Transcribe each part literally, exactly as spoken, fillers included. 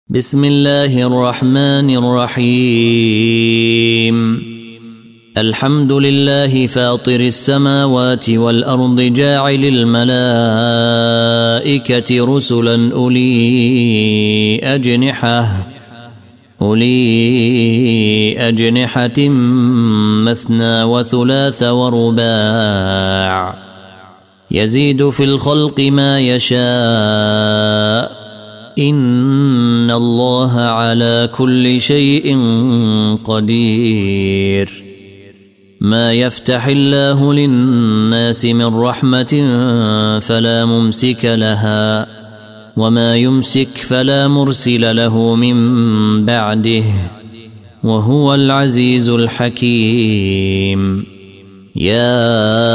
بسم الله الرحمن الرحيم. الحمد لله فاطر السماوات والأرض جاعل الملائكة رسلا أولي أجنحة أولي أجنحة مثنى وثلاث ورباع يزيد في الخلق ما يشاء إن الله على كل شيء قدير. ما يفتح الله للناس من رحمة فلا ممسك لها وما يمسك فلا مرسل له من بعده وهو العزيز الحكيم. يا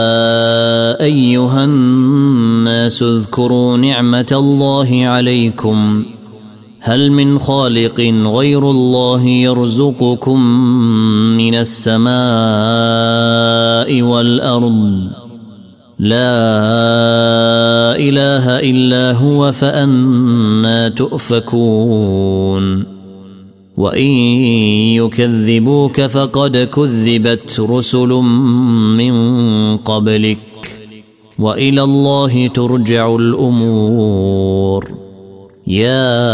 أيها الناس اذكروا نعمة الله عليكم هل من خالق غير الله يرزقكم من السماء والأرض لا إله إلا هو فأنى تؤفكون. وإن يكذبوك فقد كذبت رسل من قبلك وإلى الله ترجع الأمور. يا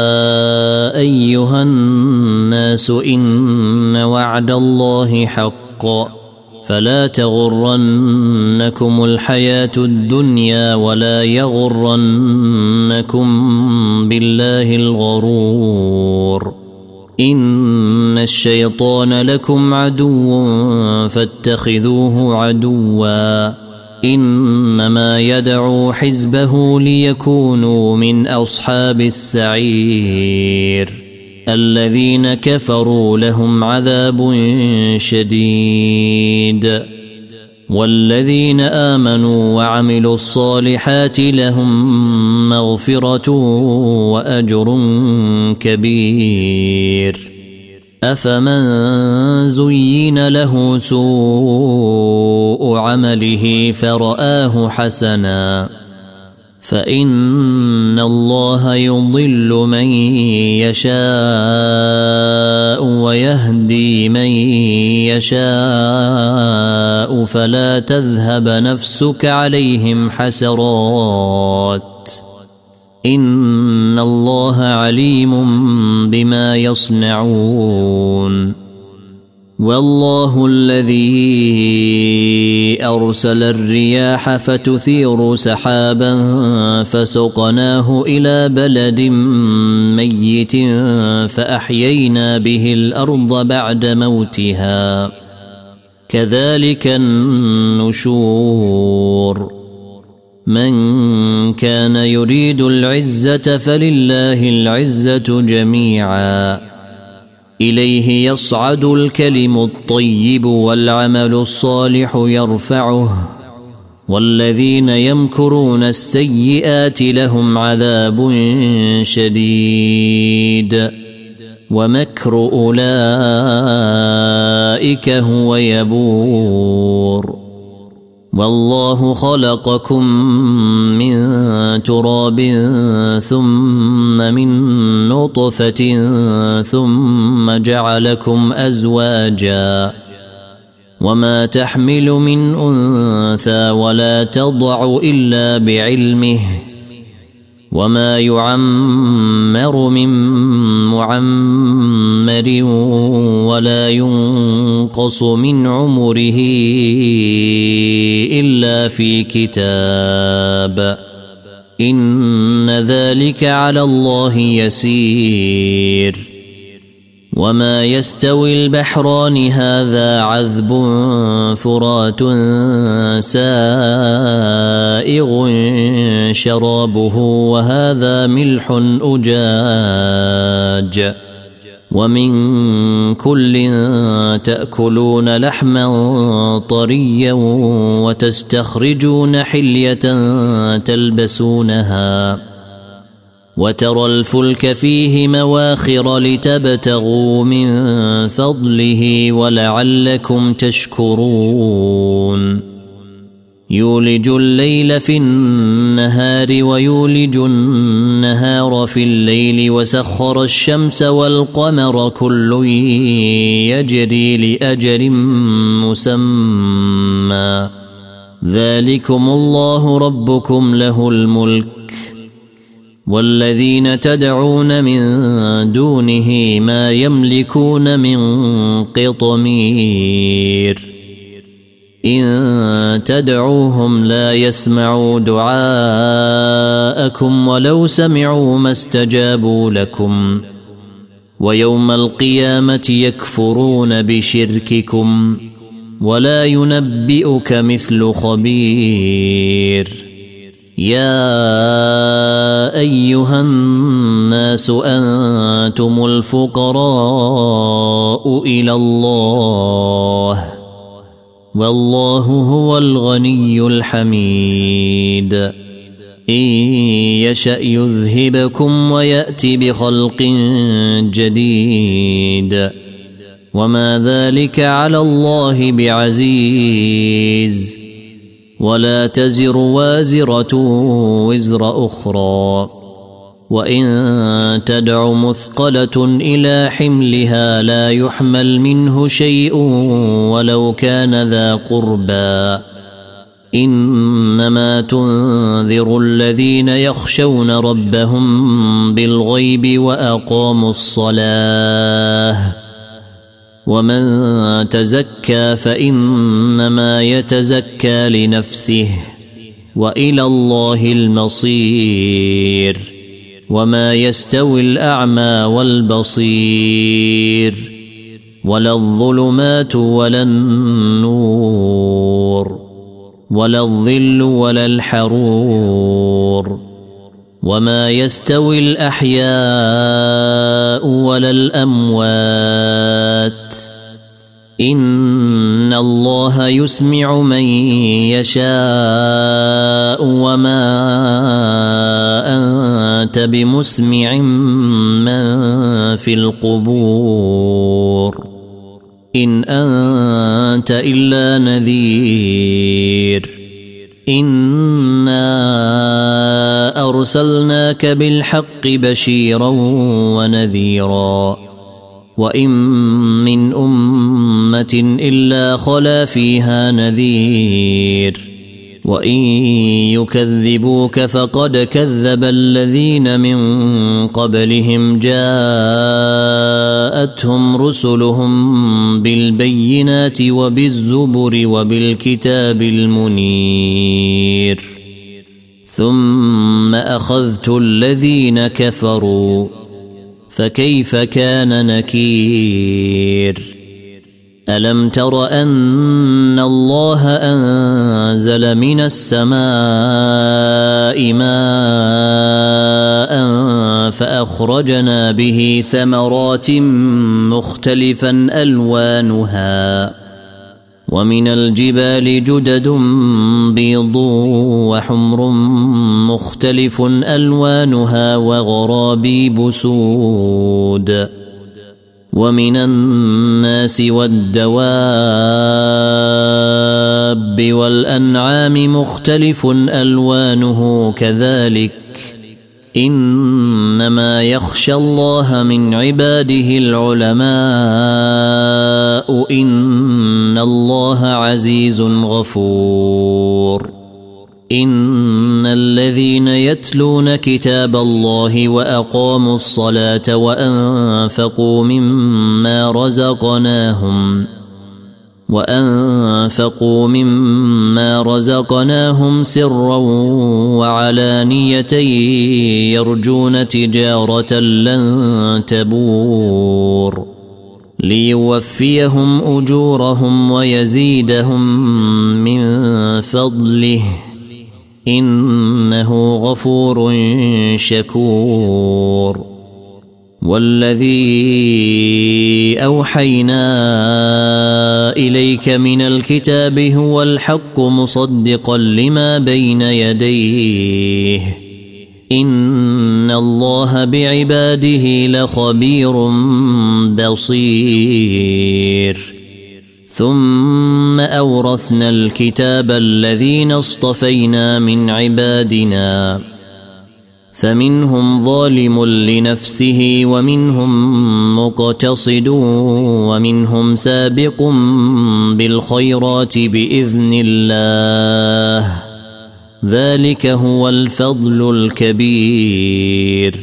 أيها الناس إن وعد الله حق فلا تغرنكم الحياة الدنيا ولا يغرنكم بالله الغرور. إن الشيطان لكم عدو فاتخذوه عدوا إنما يدعو حزبه ليكونوا من أصحاب السعير. الذين كفروا لهم عذاب شديد والذين آمنوا وعملوا الصالحات لهم مغفرة وأجر كبير. أفمن زين له سوء عمله فرآه حسنا فإن الله يضل من يشاء ويهدي من يشاء فلا تذهب نفسك عليهم حسرات إن الله عليم بما يصنعون. والله الذي أرسل الرياح فتثير سحابا فسقناه إلى بلد ميت فأحيينا به الأرض بعد موتها كذلك النشور. من كان يريد العزة فلله العزة جميعا إليه يصعد الكلم الطيب والعمل الصالح يرفعه والذين يمكرون السيئات لهم عذاب شديد ومكر أولئك هو يبور. والله خلقكم من تراب ثم من نطفة ثم جعلكم أزواجا وما تحمل من أنثى ولا تضع إلا بعلمه وما يعمر من معمر ولا ينقص من عمره إلا في كتاب إن ذلك على الله يسير. وما يستوي البحران هذا عذب فرات سائغ شرابه وهذا ملح أجاج ومن كل تأكلون لحما طريا وتستخرجون حلية تلبسونها وترى الفلك فيه مواخر لتبتغوا من فضله ولعلكم تشكرون. يولج الليل في النهار ويولج النهار في الليل وسخر الشمس والقمر كل يجري لأجل مسمى ذلكم الله ربكم له الملك والذين تدعون من دونه ما يملكون من قطمير إن تدعوهم لا يسمعوا دعاءكم ولو سمعوا ما استجابوا لكم ويوم القيامة يكفرون بشرككم ولا ينبئك مثل خبير يا أيها الناس أنتم الفقراء إلى الله والله هو الغني الحميد إن يشأ يذهبكم ويأتي بخلق جديد وما ذلك على الله بعزيز ولا تزر وازرة وزر أخرى وإن تدع مثقلة إلى حملها لا يحمل منه شيء ولو كان ذا قربى إنما تنذر الذين يخشون ربهم بالغيب وأقاموا الصلاة ومن تزكى فإنما يتزكى لنفسه وإلى الله المصير وما يستوي الأعمى والبصير ولا الظلمات ولا النور ولا الظل ولا الحرور وما يستوي الأحياء ولا الأموات إن الله يسمع من يشاء وما أنت بمسمع من في القبور إن أنت إلا نذير إنا أرسلناك بالحق بشيرا ونذيرا وإن من أمة إلا خلا فيها نذير وإن يكذبوك فقد كذب الذين من قبلهم جاءتهم رسلهم بالبينات وبالزبر وبالكتاب المنير ثم أخذت الذين كفروا فكيف كان نكير ألم تر أن الله أنزل من السماء ماء فأخرجنا به ثمرات مختلفا ألوانها ومن الجبال جدد بيض وحمر مختلف ألوانها وغرابيب سود ومن الناس والدواب والأنعام مختلف ألوانه كذلك إنما يخشى الله من عباده العلماء إن الله عزيز غفور إن الذين يتلون كتاب الله وأقاموا الصلاة وأنفقوا مما رزقناهم وأنفقوا مما رزقناهم سرا وعلانية يرجون تجارة لن تبور ليوفيهم أجورهم ويزيدهم من فضله إنه غفور شكور والذي أوحينا إليك من الكتاب هو الحق مصدقا لما بين يديه إن الله بعباده لخبير بصير ثم أورثنا الكتاب الذين اصطفينا من عبادنا فمنهم ظالم لنفسه ومنهم مقتصد ومنهم سابق بالخيرات بإذن الله ذلك هو الفضل الكبير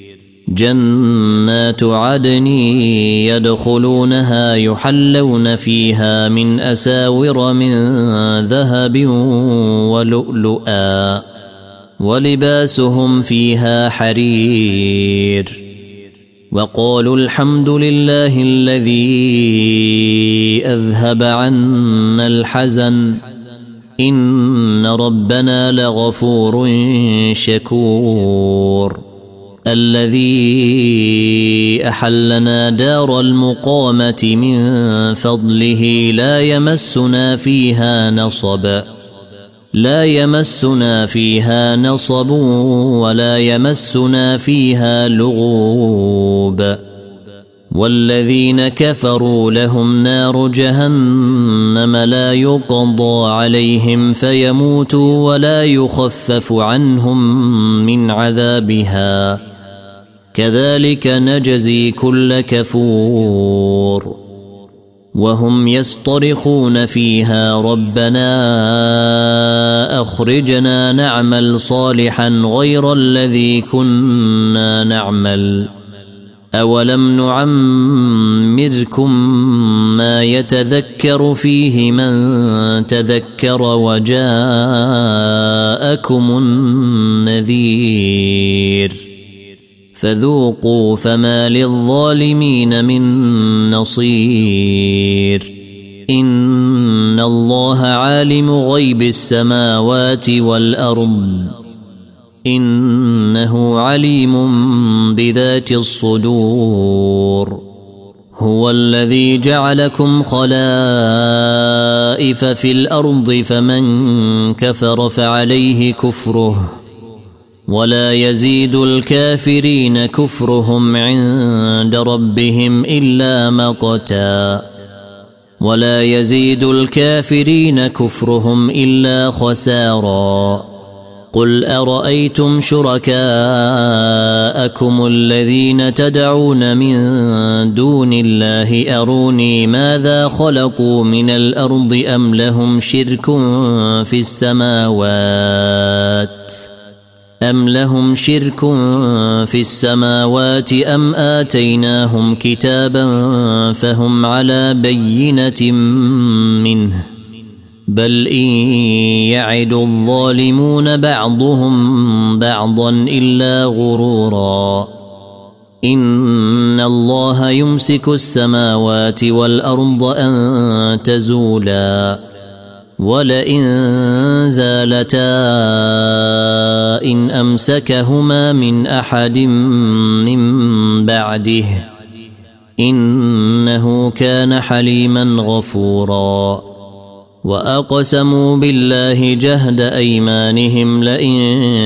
جنات عدن يدخلونها يحلون فيها من أساور من ذهب ولؤلؤا ولباسهم فيها حرير وقالوا الحمد لله الذي أذهب عنا الحزن إن ربنا لغفور شكور الذي أحلنا دار المقامة من فضله لا يمسنا فيها نصب لا يمسنا فيها نصب ولا يمسنا فيها لغوب والذين كفروا لهم نار جهنم لا يقضى عليهم فيموتوا ولا يخفف عنهم من عذابها كذلك نجزي كل كفور وهم يصطرخون فيها ربنا أخرجنا نعمل صالحا غير الذي كنا نعمل أولم نعمركم ما يتذكر فيه من تذكر وجاءكم النذير فذوقوا فما للظالمين من نصير إن الله عالم غيب السماوات والأرض إنه عليم بذات الصدور هو الذي جعلكم خلائف في الأرض فمن كفر فعليه كفره ولا يزيد الكافرين كفرهم عند ربهم إلا مقتا ولا يزيد الكافرين كفرهم إلا خسارا قل أرأيتم شركاءكم الذين تدعون من دون الله أروني ماذا خلقوا من الأرض أم لهم شرك في السماوات أم لهم شرك في السماوات أم آتيناهم كتابا فهم على بينة منه بل إن يعد الظالمون بعضهم بعضا إلا غرورا إن الله يمسك السماوات والأرض أن تزولا ولئن زالتا إن أمسكهما من أحد من بعده إنه كان حليما غفورا وأقسموا بالله جهد أيمانهم لئن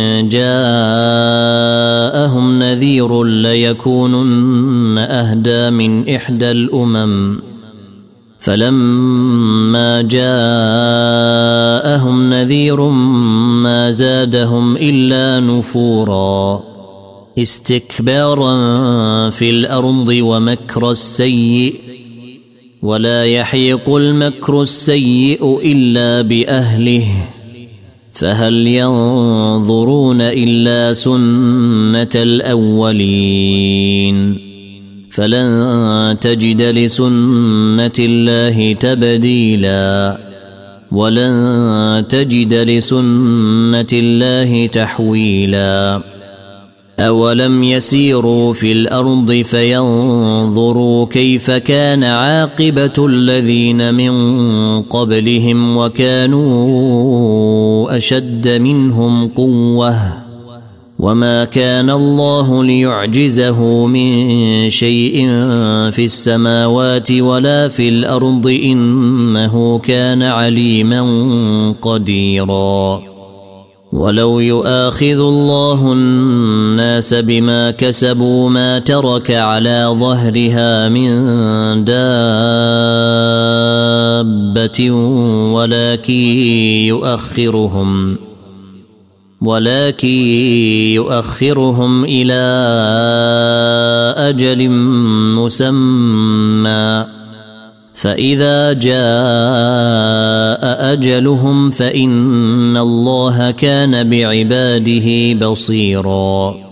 جاءهم نذير ليكونن أهدى من إحدى الأمم فلما جاءهم نذير ما زادهم إلا نفورا استكبارا في الأرض ومكر السيء ولا يحيق المكر السيء إلا بأهله فهل ينظرون إلا سنة الأولين فلن تجد لسنة الله تبديلا ولن تجد لسنة الله تحويلا أولم يسيروا في الأرض فينظروا كيف كان عاقبة الذين من قبلهم وكانوا أشد منهم قوة وما كان الله ليعجزه من شيء في السماوات ولا في الأرض إنه كان عليما قديرا ولو يؤاخذ الله الناس بما كسبوا ما ترك على ظهرها من دابة ولكن يؤخرهم ولكن يؤخرهم إلى أجل مسمى فإذا جاء أجلهم فإن الله كان بعباده بصيراً